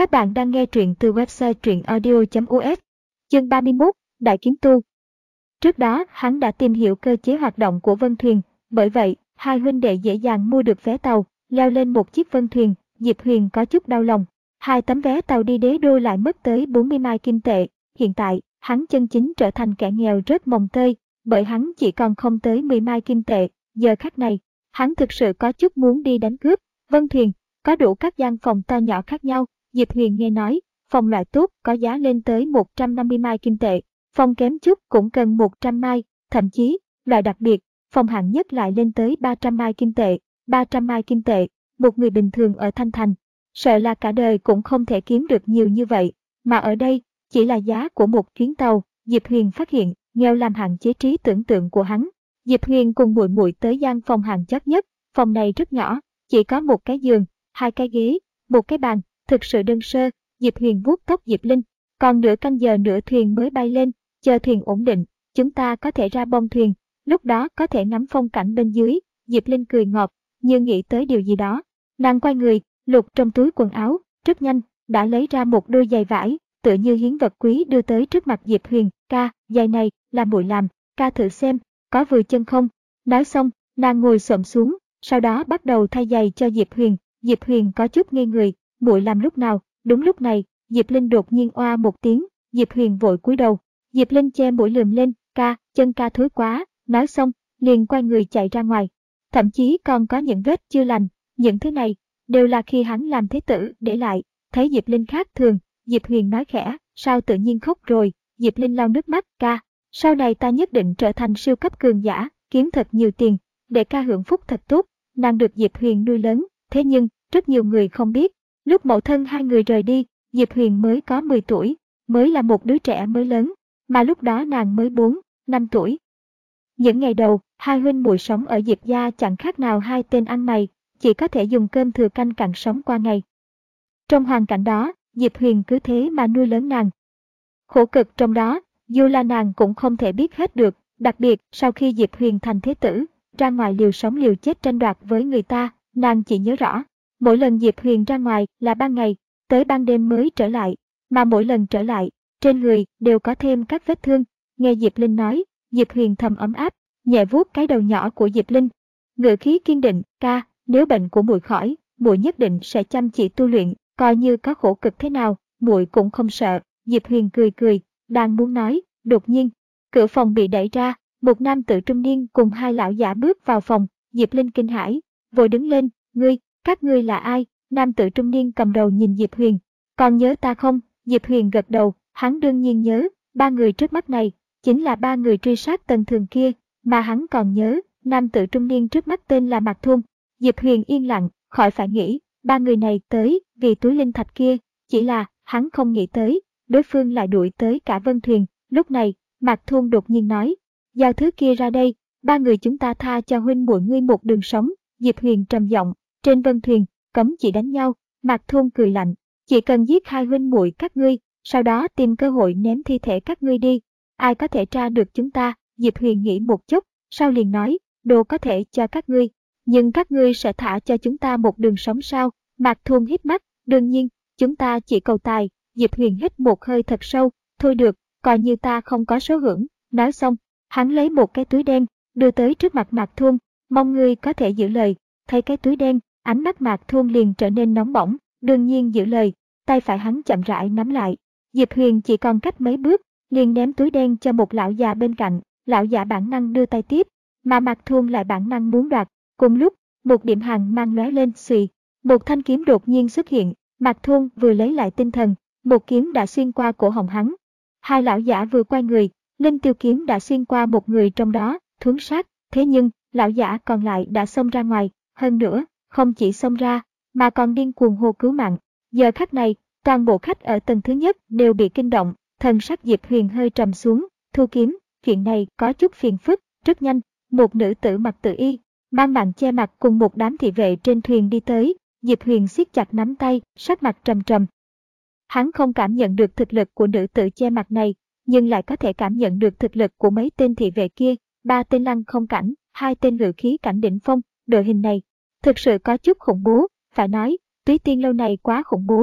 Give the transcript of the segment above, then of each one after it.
Các bạn đang nghe truyện từ website truyệnaudio.us. Chương 31, Đại Kiếm Tu. Trước đó, hắn đã tìm hiểu cơ chế hoạt động của Vân Thuyền, bởi vậy, hai huynh đệ dễ dàng mua được vé tàu, leo lên một chiếc Vân Thuyền. Diệp Huyền có chút đau lòng. Hai tấm vé tàu đi Đế Đô lại mất tới 40 mai kim tệ. Hiện tại, hắn chân chính trở thành kẻ nghèo rớt mồng tơi, bởi hắn chỉ còn không tới 10 mai kim tệ. Giờ khắc này, hắn thực sự có chút muốn đi đánh cướp. Vân Thuyền có đủ các gian phòng to nhỏ khác nhau. Diệp Huyền nghe nói, phòng loại tốt có giá lên tới 150 mai kim tệ, phòng kém chút cũng cần 100 mai, thậm chí, loại đặc biệt, phòng hạng nhất lại lên tới 300 mai kim tệ. 300 mai kim tệ, một người bình thường ở Thanh Thành, sợ là cả đời cũng không thể kiếm được nhiều như vậy, mà ở đây, chỉ là giá của một chuyến tàu. Diệp Huyền phát hiện, nghèo làm hạn chế trí tưởng tượng của hắn. Diệp Huyền cùng muội muội tới gian phòng hạng chót nhất, phòng này rất nhỏ, chỉ có một cái giường, hai cái ghế, một cái bàn, thực sự đơn sơ. Diệp Huyền vuốt tóc Diệp Linh, còn nửa canh giờ nữa thuyền mới bay lên, chờ thuyền ổn định, chúng ta có thể ra bông thuyền, lúc đó có thể ngắm phong cảnh bên dưới. Diệp Linh cười ngọt, như nghĩ tới điều gì đó. Nàng quay người, lục trong túi quần áo, rất nhanh, đã lấy ra một đôi giày vải, tựa như hiến vật quý đưa tới trước mặt Diệp Huyền. Ca, giày này, là muội làm, ca thử xem, có vừa chân không? Nói xong, nàng ngồi xổm xuống, sau đó bắt đầu thay giày cho Diệp Huyền. Diệp Huyền có chút ngây người, muội làm lúc nào? Đúng lúc này, Diệp Linh đột nhiên oa một tiếng, Diệp Huyền vội cúi đầu. Diệp Linh che mũi lườm lên, ca, chân ca thối quá, nói xong, liền quay người chạy ra ngoài. Thậm chí còn có những vết chưa lành, những thứ này, đều là khi hắn làm thế tử để lại. Thấy Diệp Linh khác thường, Diệp Huyền nói khẽ, sao tự nhiên khóc rồi? Diệp Linh lau nước mắt, ca, sau này ta nhất định trở thành siêu cấp cường giả, kiếm thật nhiều tiền, để ca hưởng phúc thật tốt. Nàng được Diệp Huyền nuôi lớn, thế nhưng, rất nhiều người không biết. Lúc mẫu thân hai người rời đi, Diệp Huyền mới có 10 tuổi, mới là một đứa trẻ mới lớn, mà lúc đó nàng mới 4, 5 tuổi. Những ngày đầu, hai huynh muội sống ở Diệp gia chẳng khác nào hai tên ăn mày, chỉ có thể dùng cơm thừa canh cặn sống qua ngày. Trong hoàn cảnh đó, Diệp Huyền cứ thế mà nuôi lớn nàng. Khổ cực trong đó, dù là nàng cũng không thể biết hết được, đặc biệt sau khi Diệp Huyền thành thế tử, ra ngoài liều sống liều chết tranh đoạt với người ta, nàng chỉ nhớ rõ. Mỗi lần Diệp Huyền ra ngoài là ban ngày, tới ban đêm mới trở lại, mà mỗi lần trở lại, trên người đều có thêm các vết thương. Nghe Diệp Linh nói, Diệp Huyền thầm ấm áp, nhẹ vuốt cái đầu nhỏ của Diệp Linh. Ngữ khí kiên định, ca, nếu bệnh của muội khỏi, muội nhất định sẽ chăm chỉ tu luyện, coi như có khổ cực thế nào, muội cũng không sợ. Diệp Huyền cười cười, đang muốn nói, đột nhiên, cửa phòng bị đẩy ra, một nam tử trung niên cùng hai lão giả bước vào phòng. Diệp Linh kinh hãi, vội đứng lên, các ngươi là ai? Nam tử trung niên cầm đầu nhìn Diệp Huyền, còn nhớ ta không? Diệp Huyền gật đầu, hắn đương nhiên nhớ, ba người trước mắt này, chính là ba người truy sát Tần Thường kia, mà hắn còn nhớ, nam tử trung niên trước mắt tên là Mạc Thung. Diệp Huyền yên lặng, khỏi phải nghĩ, ba người này tới vì túi linh thạch kia, chỉ là, hắn không nghĩ tới, đối phương lại đuổi tới cả Vân Thuyền. Lúc này, Mạc Thung đột nhiên nói, giao thứ kia ra đây, ba người chúng ta tha cho huynh muội ngươi một đường sống. Diệp Huyền trầm giọng, trên Vân Thuyền, cấm chỉ đánh nhau. Mạc Thung cười lạnh, chỉ cần giết hai huynh muội các ngươi, sau đó tìm cơ hội ném thi thể các ngươi đi, ai có thể tra được chúng ta? Diệp Huyền nghĩ một chút, sau liền nói, đồ có thể cho các ngươi, nhưng các ngươi sẽ thả cho chúng ta một đường sống sao? Mạc Thung híp mắt, đương nhiên, chúng ta chỉ cầu tài. Diệp Huyền hít một hơi thật sâu, thôi được, coi như ta không có số hưởng. Nói xong, hắn lấy một cái túi đen, đưa tới trước mặt Mạc Thung, mong ngươi có thể giữ lời. Thấy cái túi đen, ánh mắt Mạc Thung liền trở nên nóng bỏng, đương nhiên giữ lời, tay phải hắn chậm rãi nắm lại. Diệp Huyền chỉ còn cách mấy bước, liền ném túi đen cho một lão già bên cạnh, lão già bản năng đưa tay tiếp, mà Mạc Thung lại bản năng muốn đoạt. Cùng lúc, một điểm hàn mang lóe lên, xùy, một thanh kiếm đột nhiên xuất hiện, Mạc Thung vừa lấy lại tinh thần, một kiếm đã xuyên qua cổ họng hắn. Hai lão giả vừa quay người, linh tiêu kiếm đã xuyên qua một người trong đó, thuấn sát, thế nhưng, lão giả còn lại đã xông ra ngoài, hơn nữa, không chỉ xông ra, mà còn điên cuồng hô cứu mạng. Giờ khắc này, toàn bộ khách ở tầng thứ nhất đều bị kinh động, thần sắc Diệp Huyền hơi trầm xuống, thu kiếm, chuyện này có chút phiền phức. Rất nhanh, một nữ tử mặc tự y, mang mạng che mặt cùng một đám thị vệ trên thuyền đi tới. Diệp Huyền siết chặt nắm tay, sắc mặt trầm trầm. Hắn không cảm nhận được thực lực của nữ tử che mặt này, nhưng lại có thể cảm nhận được thực lực của mấy tên thị vệ kia, 3 tên lăng không cảnh, 2 tên ngự khí cảnh đỉnh phong. Đội hình này thực sự có chút khủng bố, phải nói, Túy Tiên lâu này quá khủng bố.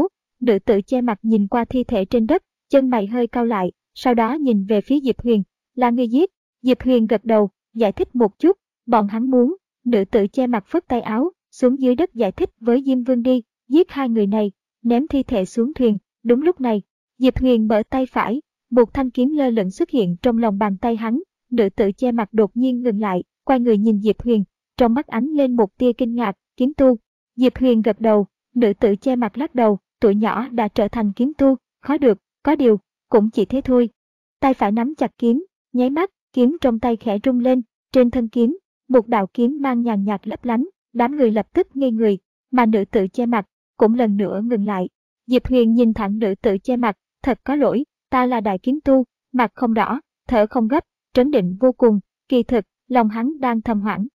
Nữ tử che mặt nhìn qua thi thể trên đất, chân mày hơi cau lại, sau đó nhìn về phía Diệp Huyền. Là người giết. Diệp Huyền gật đầu, giải thích một chút, bọn hắn muốn. Nữ tử che mặt phất tay áo, xuống dưới đất giải thích với Diêm Vương đi, giết hai người này, ném thi thể xuống thuyền. Đúng lúc này, Diệp Huyền mở tay phải, một thanh kiếm lơ lửng xuất hiện trong lòng bàn tay hắn. Nữ tử che mặt đột nhiên ngừng lại, quay người nhìn Diệp Huyền, trong mắt ánh lên một tia kinh ngạc. Kiếm tu. Diệp Huyền gật đầu, nữ tử che mặt lắc đầu, tuổi nhỏ đã trở thành kiếm tu, khó được, có điều, cũng chỉ thế thôi. Tay phải nắm chặt kiếm, nháy mắt, kiếm trong tay khẽ rung lên, trên thân kiếm, một đạo kiếm mang nhàn nhạt lấp lánh, đám người lập tức ngây người, mà nữ tử che mặt cũng lần nữa ngừng lại. Diệp Huyền nhìn thẳng nữ tử che mặt, thật có lỗi, ta là đại kiếm tu, mặt không đỏ, thở không gấp, trấn định vô cùng, kỳ thực, lòng hắn đang thầm hoảng.